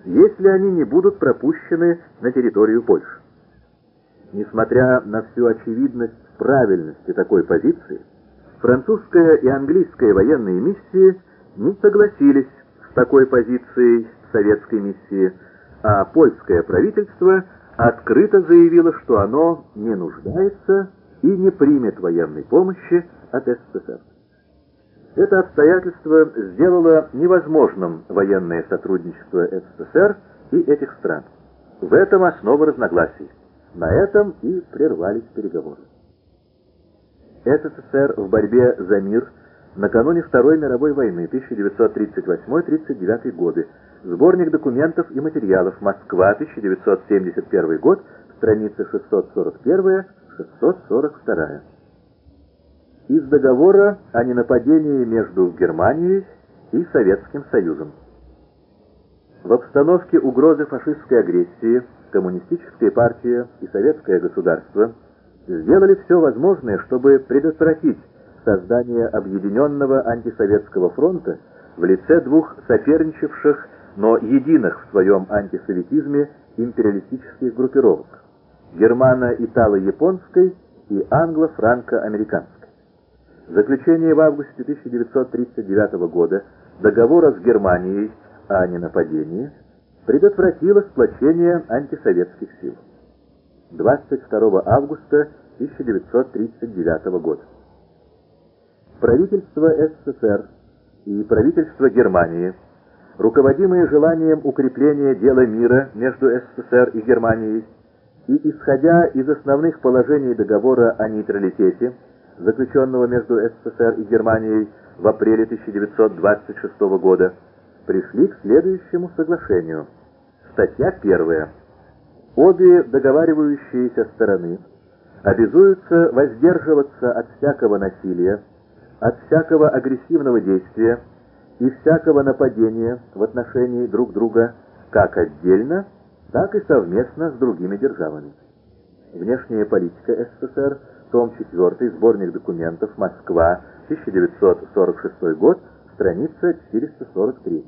если они не будут пропущены на территорию Польши. Несмотря на всю очевидность правильности такой позиции, французская и английская военные миссии не согласились с такой позицией советской миссии, а польское правительство открыто заявило, что оно не нуждается и не примет военной помощи от СССР. Это обстоятельство сделало невозможным военное сотрудничество СССР и этих стран. В этом основа разногласий. На этом и прервались переговоры. СССР в борьбе за мир накануне Второй мировой войны 1938-1939 годы. Сборник документов и материалов. Москва, 1971 год, страница 641-642. Из договора о ненападении между Германией и Советским Союзом. В обстановке угрозы фашистской агрессии Коммунистическая партия и Советское государство сделали все возможное, чтобы предотвратить создание объединенного антисоветского фронта в лице двух соперничавших, но единых в своем антисоветизме империалистических группировок – германо-итало-японской и англо-франко-американской. Заключение в августе 1939 года договора с Германией о ненападении предотвратило сплочение антисоветских сил. 22 августа 1939 года. Правительство СССР и правительство Германии, руководимые желанием укрепления дела мира между СССР и Германией и исходя из основных положений договора о нейтралитете, заключенного между СССР и Германией в апреле 1926 года, пришли к следующему соглашению. Статья 1. Обе договаривающиеся стороны обязуются воздерживаться от всякого насилия, от всякого агрессивного действия и всякого нападения в отношении друг друга как отдельно, так и совместно с другими державами. Внешняя политика СССР, том 4, сборник документов, Москва, 1946 год, страница 443.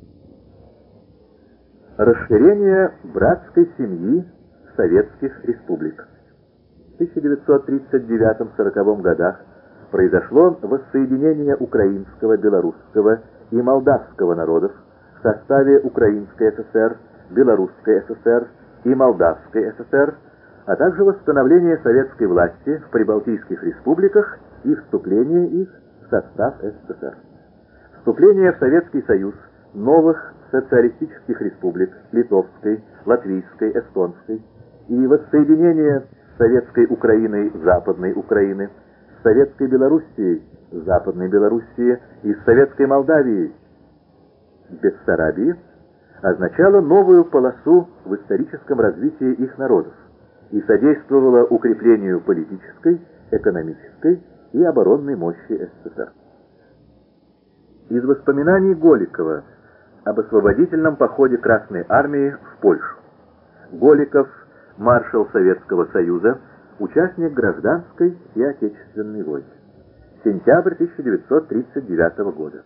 Расширение братской семьи советских республик. В 1939-40 годах произошло воссоединение украинского, белорусского и молдавского народов в составе Украинской ССР, Белорусской ССР и Молдавской ССР, а также восстановление советской власти в прибалтийских республиках и вступление их в состав СССР. Вступление в Советский Союз новых социалистических республик Литовской, Латвийской, Эстонской и воссоединение с Советской Украиной Западной Украины, с Советской Белоруссией Западной Белоруссии и с Советской Молдавией Бессарабии означало новую полосу в историческом развитии их народов и содействовало укреплению политической, экономической и оборонной мощи СССР. Из воспоминаний Голикова об освободительном походе Красной Армии в Польшу. Голиков, маршал Советского Союза, участник гражданской и отечественной войн. Сентябрь 1939 года.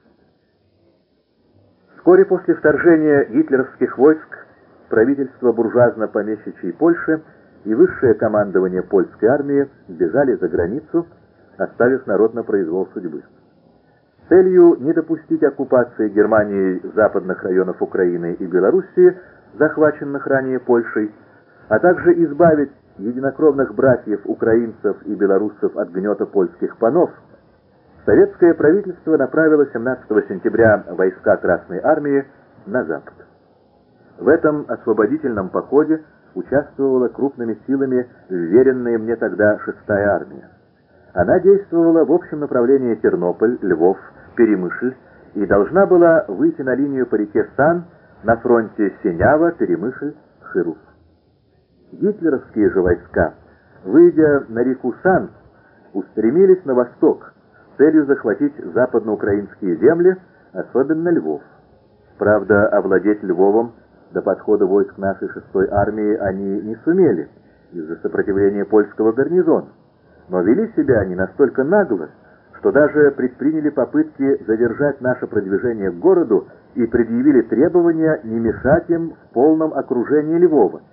Вскоре после вторжения гитлеровских войск правительство буржуазно-помещичьей Польши и высшее командование польской армии бежали за границу, оставив народ на произвол судьбы. С целью не допустить оккупации Германией западных районов Украины и Белоруссии, захваченных ранее Польшей, а также избавить единокровных братьев украинцев и белорусов от гнета польских панов, советское правительство направило 17 сентября войска Красной Армии на запад. В этом освободительном походе участвовала крупными силами вверенная мне тогда 6-я армия. Она действовала в общем направлении Тернополь, Львов, Перемышль и должна была выйти на линию по реке Сан на фронте Синява, Перемышль, Хыров. Гитлеровские же войска, выйдя на реку Сан, устремились на восток с целью захватить западноукраинские земли, особенно Львов. Правда, овладеть Львовом до подхода войск нашей 6-й армии они не сумели из-за сопротивления польского гарнизона, но вели себя они настолько нагло, что даже предприняли попытки задержать наше продвижение к городу и предъявили требования не мешать им в полном окружении Львова,